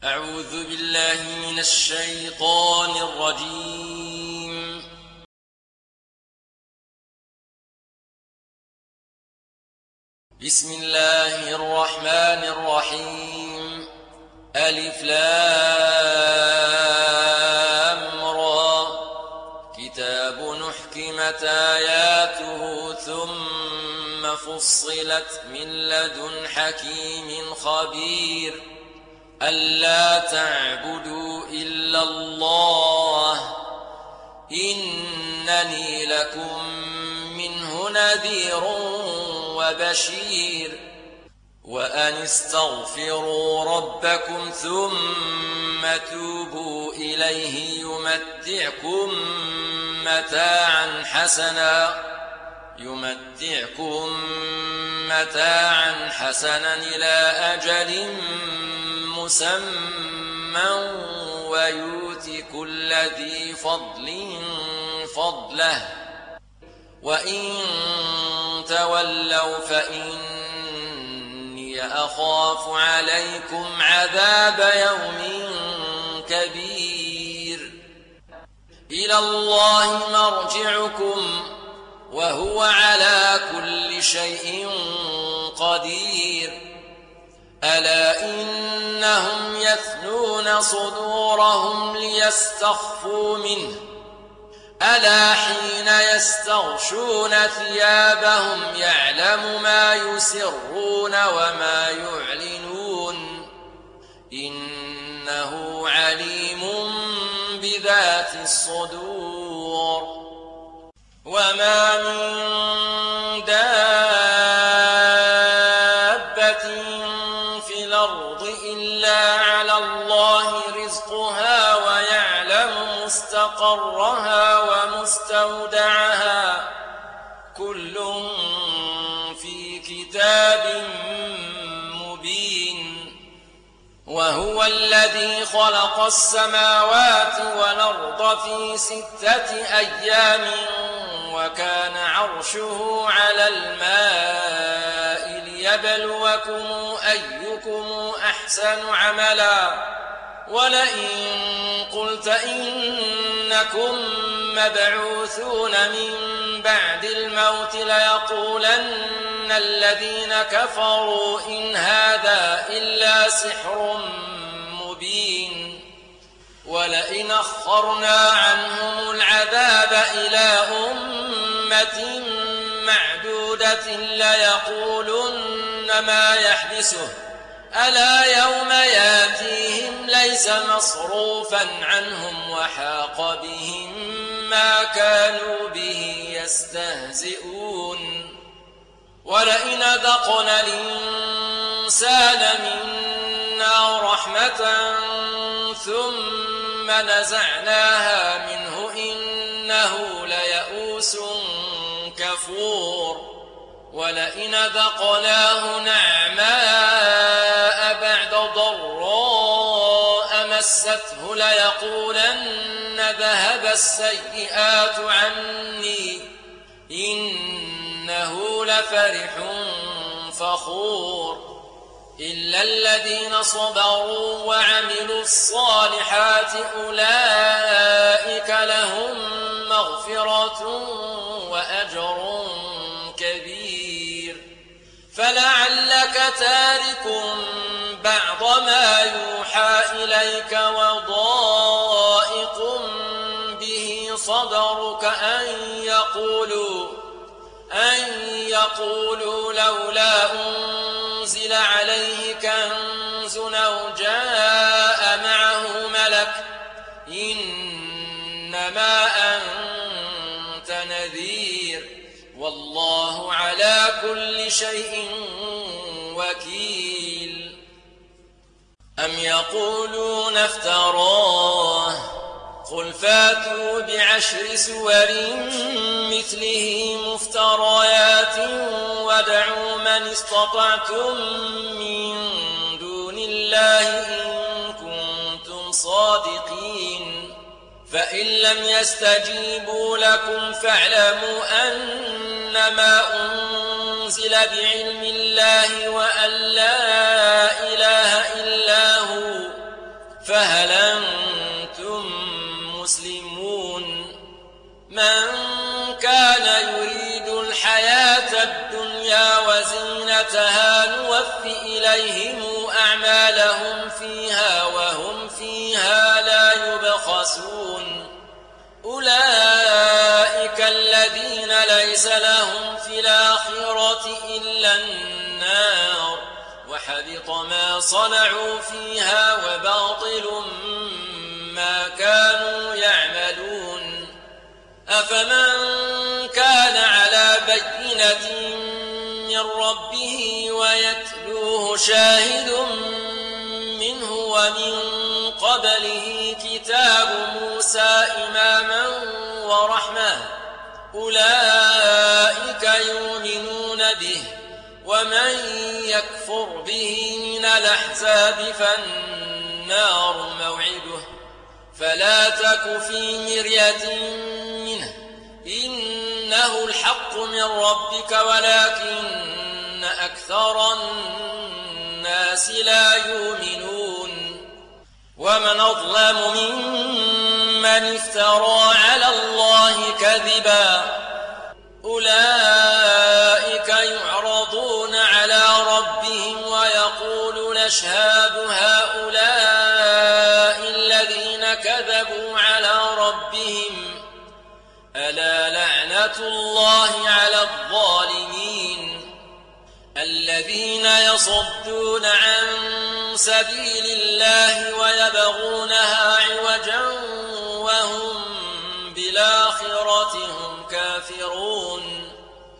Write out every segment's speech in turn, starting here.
أعوذ بالله من الشيطان الرجيم. بسم الله الرحمن الرحيم. ألف لام را. كتاب نحكمت آياته ثم فصلت من لدن حكيم خبير ألا تعبدوا إلا الله إنني لكم منه نذير وبشير وأن استغفروا ربكم ثم توبوا إليه يمتعكم متاعا حسنا إلى أجل مسمى ويؤت كل ذي فضل فضله وإن تولوا فإني أخاف عليكم عذاب يوم كبير. إلى الله مرجعكم وهو على كل شيء قدير. ألا إنهم يثنون صدورهم ليستخفوا منه ألا حين يستغشون ثيابهم يعلم ما يسرون وما يعلنون إنه عليم بذات الصدور. وما من إلا على الله رزقها ويعلم مستقرها ومستودعها كل في كتاب مبين. وهو الذي خلق السماوات والأرض في 6 أيام وكان عرشه على الماء ليبلوكم أيكم أحسن عملا. ولئن قلت إنكم مبعوثون من بعد الموت ليقولن الذين كفروا إن هذا إلا سحر مبين. ولئن أخرنا عنهم العذاب إلى أمة معدودة ليقولن ما يحبسه ألا يوم ياتيهم ليس مصروفا عنهم وحاق بهم ما كانوا به يستهزئون. ولئن ذقنا الإنسان منا رحمة ثم نزعناها منه إنه ليئوس كفور. ولئن ذقناه نعماء بعد ضراء مسته ليقولن ذهب السيئات عني إنه لفرح فخور. إلا الذين صبروا وعملوا الصالحات أولئك لهم مغفرة وأجر كبير. فلعلك تارك بعض ما يوحى إليك وضائق به صدرك أن يقولوا لولا أنزل عليه كنز أو جاء معه ملك إنما أنت نذير والله على كل شيء وكيل. أم يقولون افتراه قل فاتوا ب10 سور مثله مفتريات وادعوا من استطعتم من دون الله إن كنتم صادقين. فإن لم يستجيبوا لكم فاعلموا أنما أنزل بعلم الله وأن لا إله إلا هو زينتها نوف إليهم أعمالهم فيها وهم فيها لا يبخسون أولئك الذين ليس لهم في الآخرة إلا النار وحبط ما صنعوا فيها وباطل ما كانوا يعملون أفمن كان على بينة من ربه ويتلوه شاهد منه ومن قبله كتاب موسى إماما ورحمة أولئك يؤمنون به ومن يكفر به من الأحزاب فالنار موعده فلا تك في مرية منه إنه الحق من ربك ولكن أكثر الناس لا يؤمنون ومن أظلم ممن افترى على الله كذبا أولئك يعرضون على ربهم ويقول نشهد هؤلاء الذين كذبوا على ربهم ألا لعنة الله على الظالمين الذين يصدون عن سبيل الله ويبغونها عوجا وهم بالآخرة هم كافرون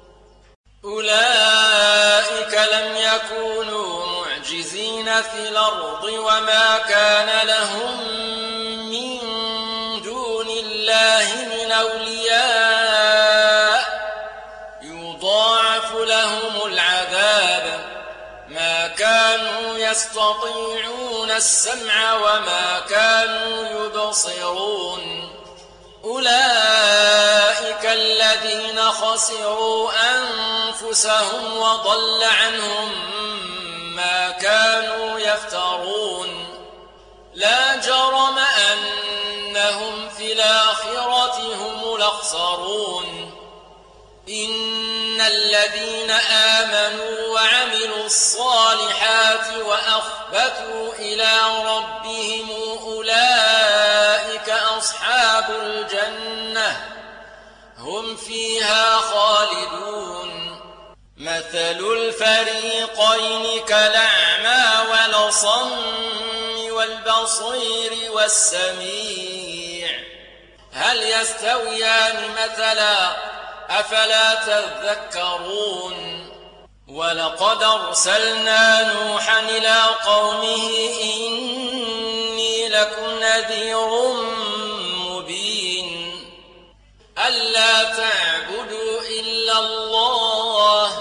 أولئك لم يكونوا معجزين في الأرض وما كان لهم من دون الله من أولياء يضاعف لهم العذاب ما كانوا يستطيعون السمع وما كانوا يبصرون أولئك الذين خسروا أنفسهم وضل عنهم ما كانوا يفترون لا جرم أنهم في الآخرة هم الأخسرون إن الذين آمنوا وعملوا الصالحات وأخبتوا إلى ربهم أولئك أصحاب الجنة هم فيها خالدون مثل الفريقين كالأعمى والأصم والبصير والسميع هل يستويان مثلا أفلا تذكرون ولقد أرسلنا نوحا إلى قومه إني لكم نذير مبين ألا تعبدوا إلا الله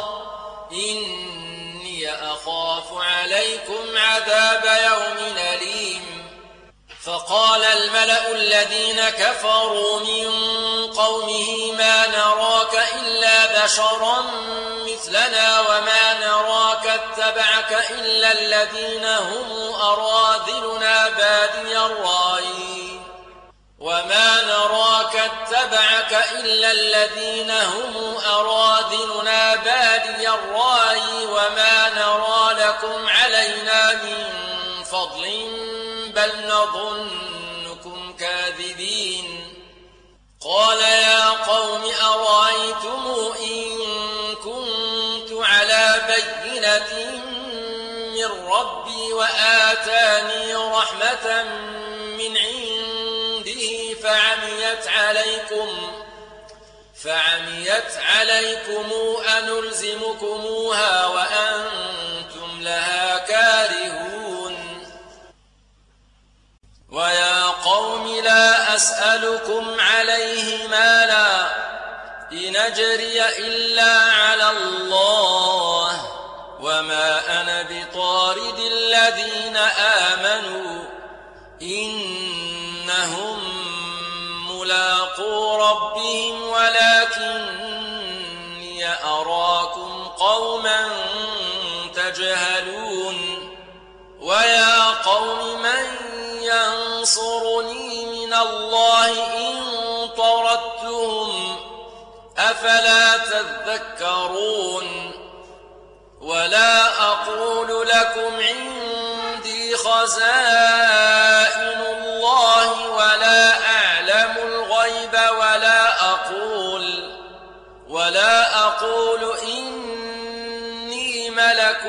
إني أخاف عليكم عذاب يوم أليم فقال الملأ الذين كفروا من قومه ما نراك إلا بشرا مثلنا وما نراك اتبعك إلا الذين هم أراذلنا بادي الرأي وما نراك اتبعك إلا الذين هم أراذلنا بادي الرأي وما نرى لكم علينا من فضل بل نظنكم كاذبين قال يا قوم أرأيتم إن كنت على بينة من ربي وآتاني رحمة من عنده فعميت عليكم أنلزمكموها وأنتم لها كارهون ويا قوم لا أسألكم عليه مالا إن أجري إلا على الله وما أنا بطارد الذين آمنوا إنهم ملاقو ربهم ولكني أراكم قوما تجهلون ويا قوم من ينصرني من الله إن طردتهم أفلا تذكرون لكم عندي خزائن الله ولا أعلم الغيب ولا أقول إني ملك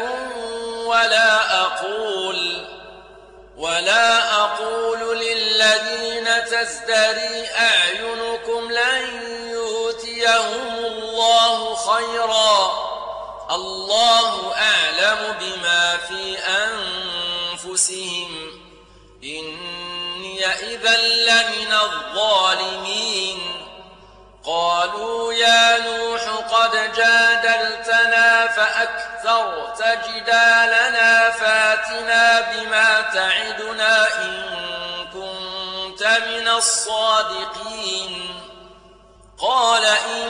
ولا أقول للذين تزدري أعينكم لن يؤتيهم الله خيرا الله أعلم بما في أنفسهم إني إذا لمن الظالمين قالوا يا نوح قد جادلتنا فأكثرت جدالنا فاتنا بما تعدنا إن كنت من الصادقين قال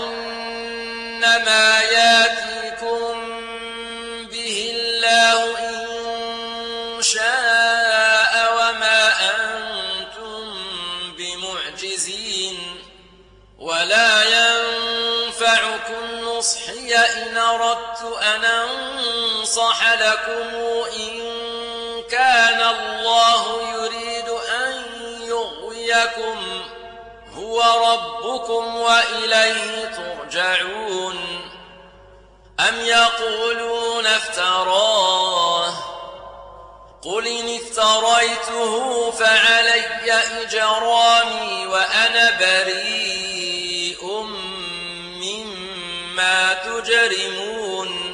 إنما ياتيكم به الله إن شاء وما أنتم بمعجزين ولا ينفعكم نصحي إن أردت أن أنصح لكم إن كان الله يريد أن يغويكم هو ربكم وإليه ترجعون أم يقولون افتراه قل إن افتريته فعلي إجرامي وأنا بريء مما تجرمون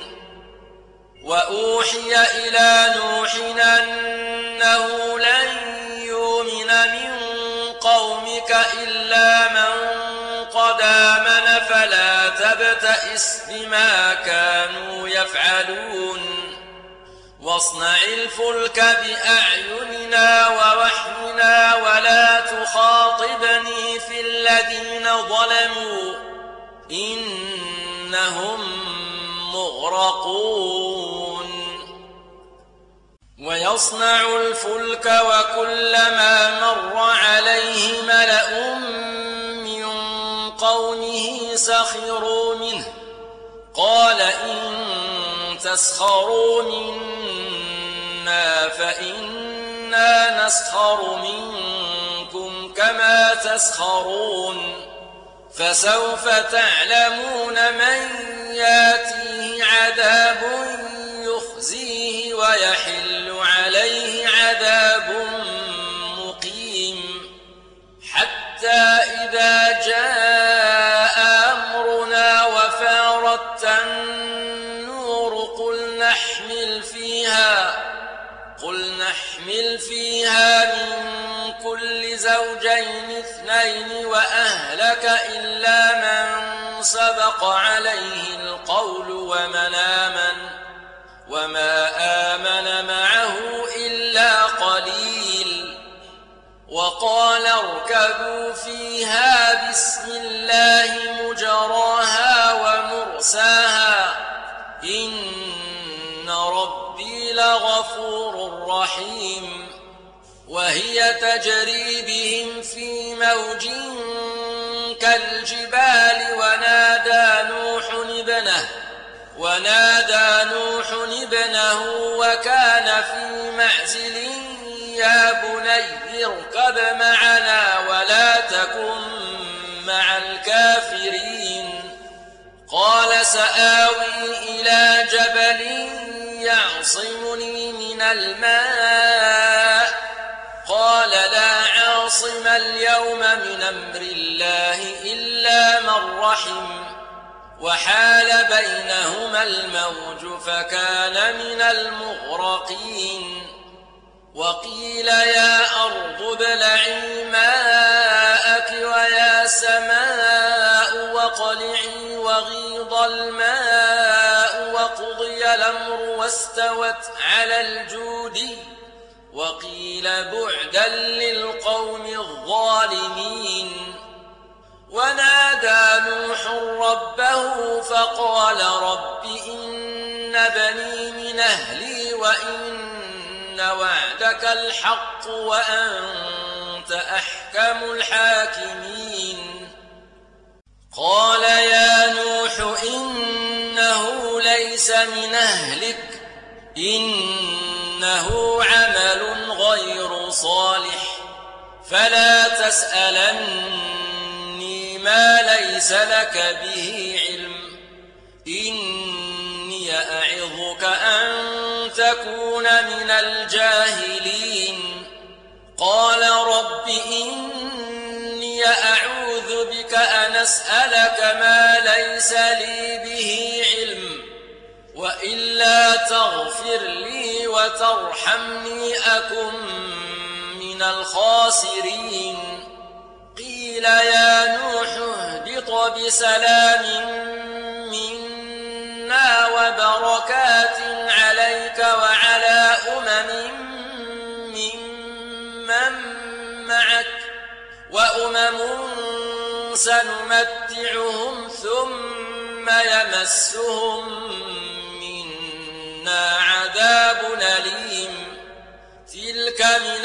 وأوحي إلى نوح أنه لن يؤمن من قومك إلا من قد آمن فلا تبتئس بما كانوا يفعلون واصنع الفلك بأعيننا ووحينا ولا تخاطبني في الذين ظلموا إنهم مغرقون ويصنع الفلك وكلما مر عليه ملأ من قومه سخروا منه قال إن تسخروا منا فإنا نسخر منكم كما تسخرون فسوف تعلمون من ياتيه عذاب يخزيه ويحل عليه عذاب مقيم حتى إذا جاء أمرنا وفارت النور قل نحمل فيها من كل زوجين اثنين وأهلك إلا من سبق عليه القول وما آمن معه إلا قليل وقال اركبوا فيها بسم الله مجراها ومرساها إن ربي لغفور رحيم وهي تجري بهم في موج كالجبال ونادى نوح ابنه وكان في معزل يا بني اركب معنا ولا تكن مع الكافرين قال سآوي إلى جبل يعصمني من الماء قال لا عاصم اليوم من أمر الله إلا من رحم وحال بينهما الموج فكان من المغرقين وقيل يا أرض ابلعي ماءك ويا سماء واقلعي وغيض الماء وقضي الأمر واستوت على الجود وقيل بعدا للقوم الظالمين ونادى نوح ربه فقال رب إن بني من أهلي وإن وعدك الحق وأنت أحكم الحاكمين قال يا نوح إنه ليس من أهلك إنه عمل غير صالح فلا تسألني ما ليس لك به علم إني أعظك أن تكون من الجاهلين قال رب إني أعوذ بك أن أسألك ما ليس لي به علم وإلا تغفر لي وترحمني أكن من الخاسرين قيل يا نوح اهبط بسلام منا وبركات عليك وعلى ممن معك وأمم سنمتعهم ثم يمسهم منا عذاب أليم تلك من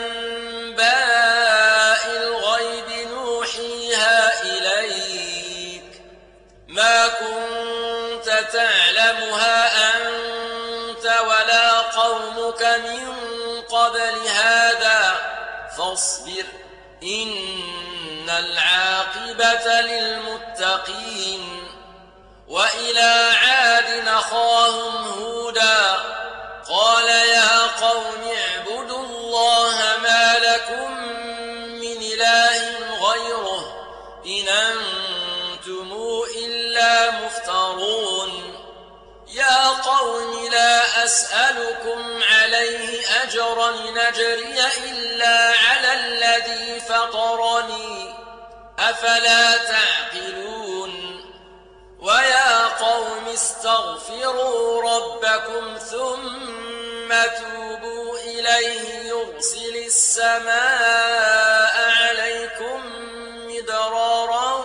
أنباء الغيب نوحيها إليك ما كنت تعلمها أنت ولا قومك من قبل هذا فاصبر إن العاقبة للمتقين وإلى عاد أخاهم هودا قال يا قوم اعبدوا الله ما لكم من إله غيره إن أنتم إلا مفترون يا قوم لا أسألكم عليه أجرا إن أجري إلا على الذي فطرني أفلا تعقلون ويا قوم استغفروا ربكم ثم توبوا إليه يرسل السماء عليكم مدرارا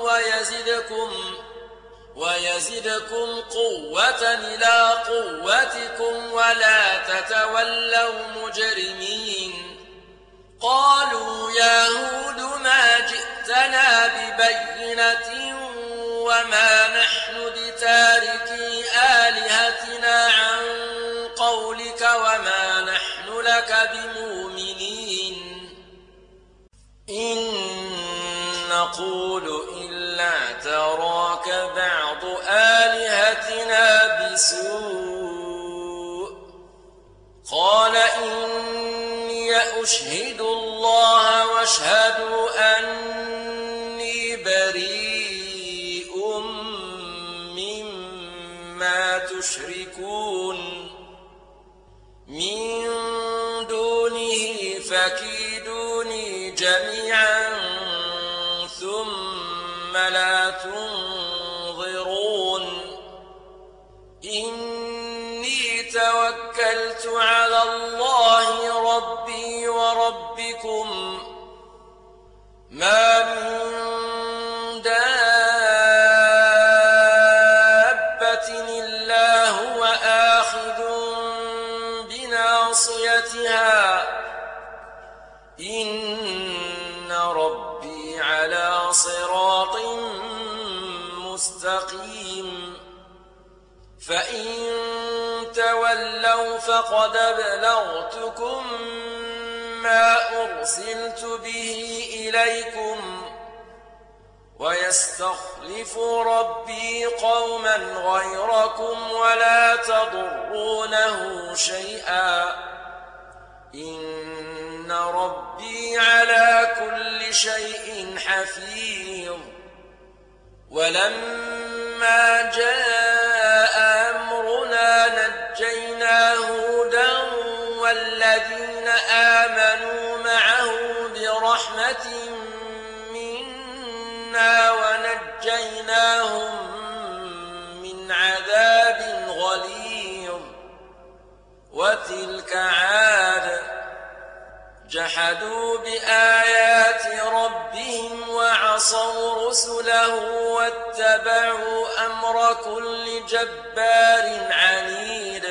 ويزدكم قوة إلى قوتكم ولا تتولوا مجرمين قالوا يا هود ما جئتنا ببينة وما نحن بتاركي آلهتنا عن قولك وما نحن لك بمؤمنين إن نقول إلا تراك بعض آلهتنا بسوء قال إني أشهد الله واشهدوا أني بريء مما تشركون من دونه فكيدوني جميعا ثم لا تنظرون إني توكلت على الله ربي وربكم ما من دابة إلا هو آخذ بناصيتها إن ربي على صراط مستقيم فإن تولوا فقد أبلغتكم ما أرسلت به إليكم ويستخلف ربي قوما غيركم ولا تضرونه شيئا إن ربي على كل شيء حفيظ ولما جاء أمرنا نجينا هودا والذين آمنوا معه برحمة منا ونجيناهم من عذاب غليظ وتلك عاد جحدوا بآيات ربهم وعصوا رسله واتبعوا أمر كل جبار عنيد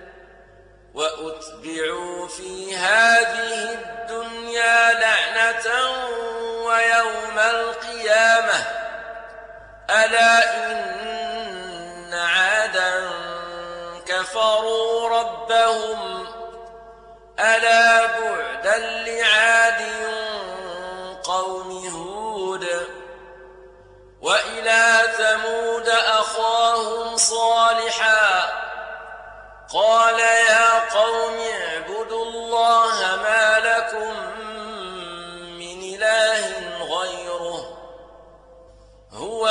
وأتبعوا في هذه الدنيا لعنة ويوم القيامة ألا إن عادا كفروا ربهم ألا بعدا لعاد قوم هود وإلى ثمود أخاهم صالحا قال يا قوم اعبدوا الله ما لكم من إله غيره هو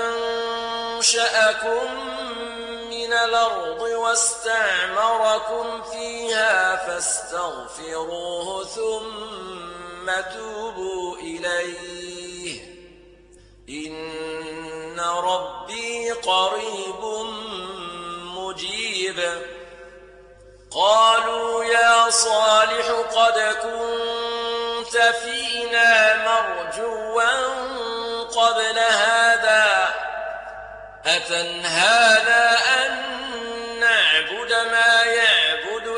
أنشأكم من الأرض واستعمركم فيها فاستغفروه ثم توبوا إليه إن ربي قريب مجيب قالوا يا صالح قد كنت فينا مرجوا قبل هذا أتنهانا أن نعبد ما يعبد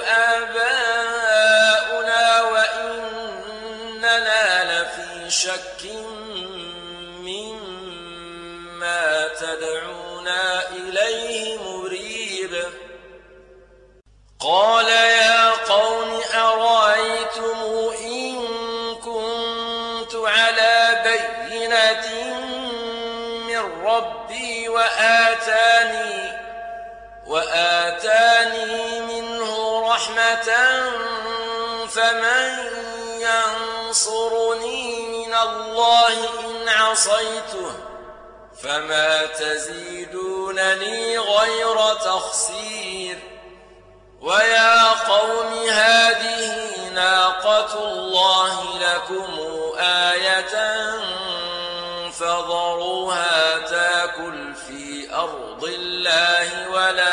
آباؤنا وإننا لفي شك مما تدعونا إليه مريب قال يا قوم أرأيتم إن كنت على بينة من ربي وآتاني منه رحمة فمن ينصرني من الله إن عصيته فما تزيدونني غير تخسير ويا قوم هذه ناقة الله لكم آية فذروها تاكل في أرض الله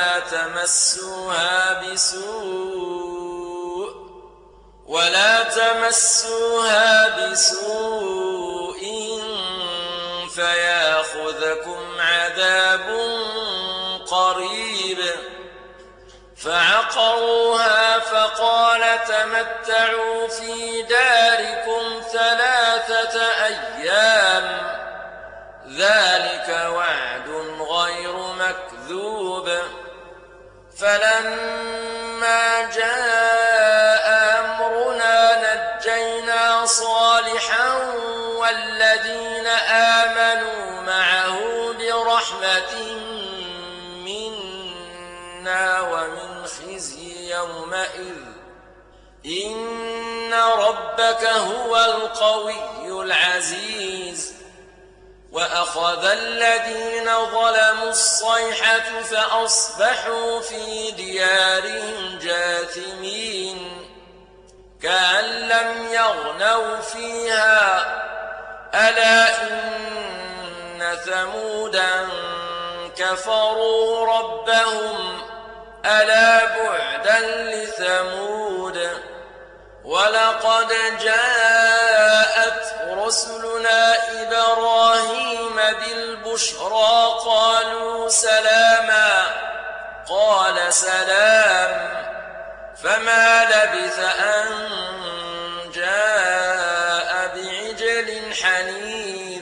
ولا تمسوها بسوء فياخذكم عذاب قريب فعقروها فقال تمتعوا في داركم 3 أيام ذلك وعد غير مكذوب فلما جاء أمرنا نجينا صالحا والذين آمنوا معه برحمة منا ومن خزي يومئذ إن ربك هو القوي العزيز وأخذ الذين ظلموا الصيحة فأصبحوا في ديارهم جاثمين كأن لم يغنوا فيها ألا إن ثمودا كفروا ربهم ألا بعدا لثمود ولقد جاءت رسلنا إبراهيم بالبشرى قالوا سلاما قال سلام فما لبث أن جاء بعجل حنيذ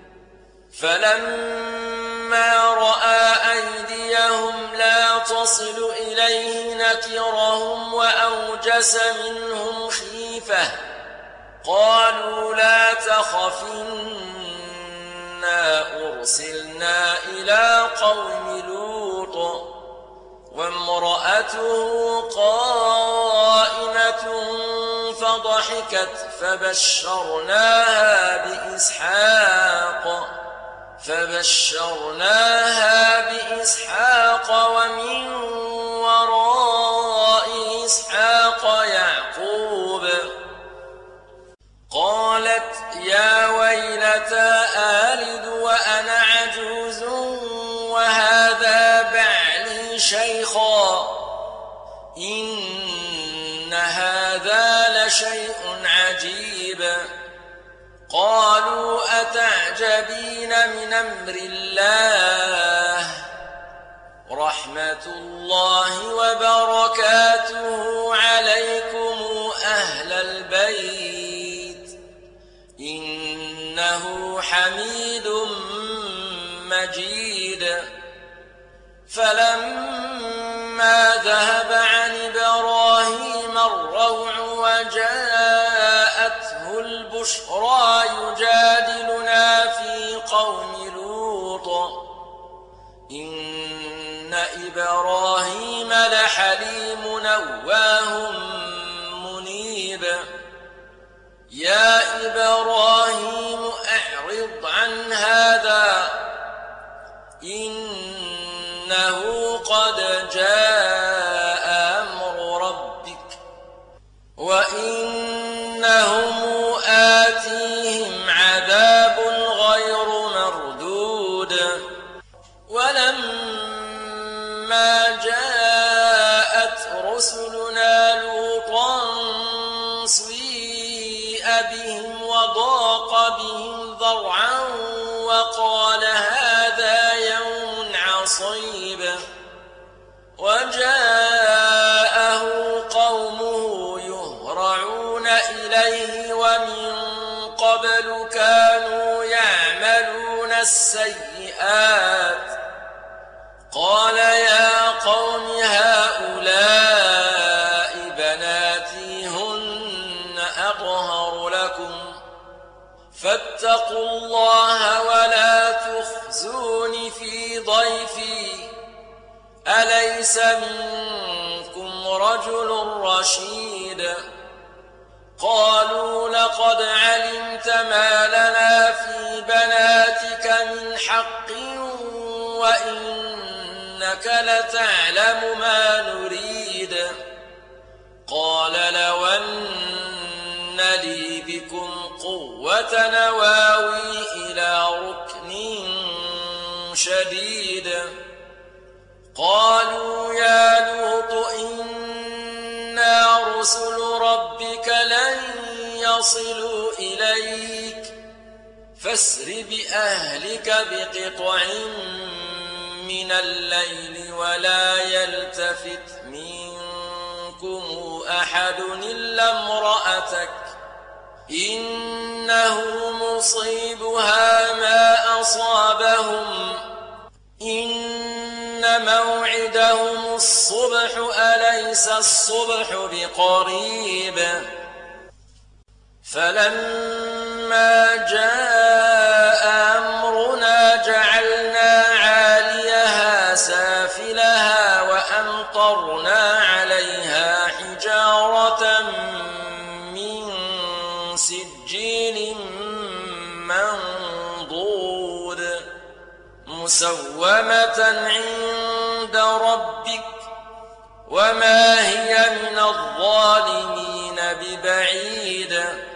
فلما رأى أيديهم لا تصل إليه نكرهم وأوجس منهم خيفة قالوا لا تخف إنا أرسلنا إلى قوم لوط وامرأته قائمة فضحكت فبشرناها بإسحاق ومن وراء إسحاق يعقوب قالت يا ويلتى آلد وأنا عجوز وهذا بعلي شيخا إن هذا لشيء عجيب قالوا أتعجبين من أمر الله رحمة الله وبركاته عليكم أهل البيت إنه حميد مجيد فلما ولما ذهب عن إبراهيم الروع وجاءته البشرى يجادلنا في قوم لوط إن إبراهيم لحليم أواه منيب يا إبراهيم أعرض عن هذا إنه قد جاء أمر ربك وإنهم آتيهم عذاب غير مردود ولما جاءت رسلنا لوطا سيء بهم وضاق بهم ذرعا وقال هذا يوم عصيب وجاءه قومه يهرعون إليه ومن قبل كانوا يعملون السيئات قال يا قوم هؤلاء بناتي هن أطهر لكم فاتقوا الله ولا تخزون في ضيفي أليس منكم رجل رشيد قالوا لقد علمت ما لنا في بناتك من حق وإنك لتعلم ما نريد قال لو أن لي بكم قوة نواوي إلى ركن شديد قالوا يا لوط إنا رسل ربك لن يصلوا إليك فاسر بأهلك بقطع من الليل ولا يلتفت منكم أحد إلا امرأتك إنه مصيبها ما أصابهم إن موعدهم الصبح أليس الصبح بقريب فلما جاء أمرنا جعلنا عاليها سافلها وأمطرنا عليها حجارة من سجيل منضود مسومة عند ربك وما هي من الظالمين ببعيد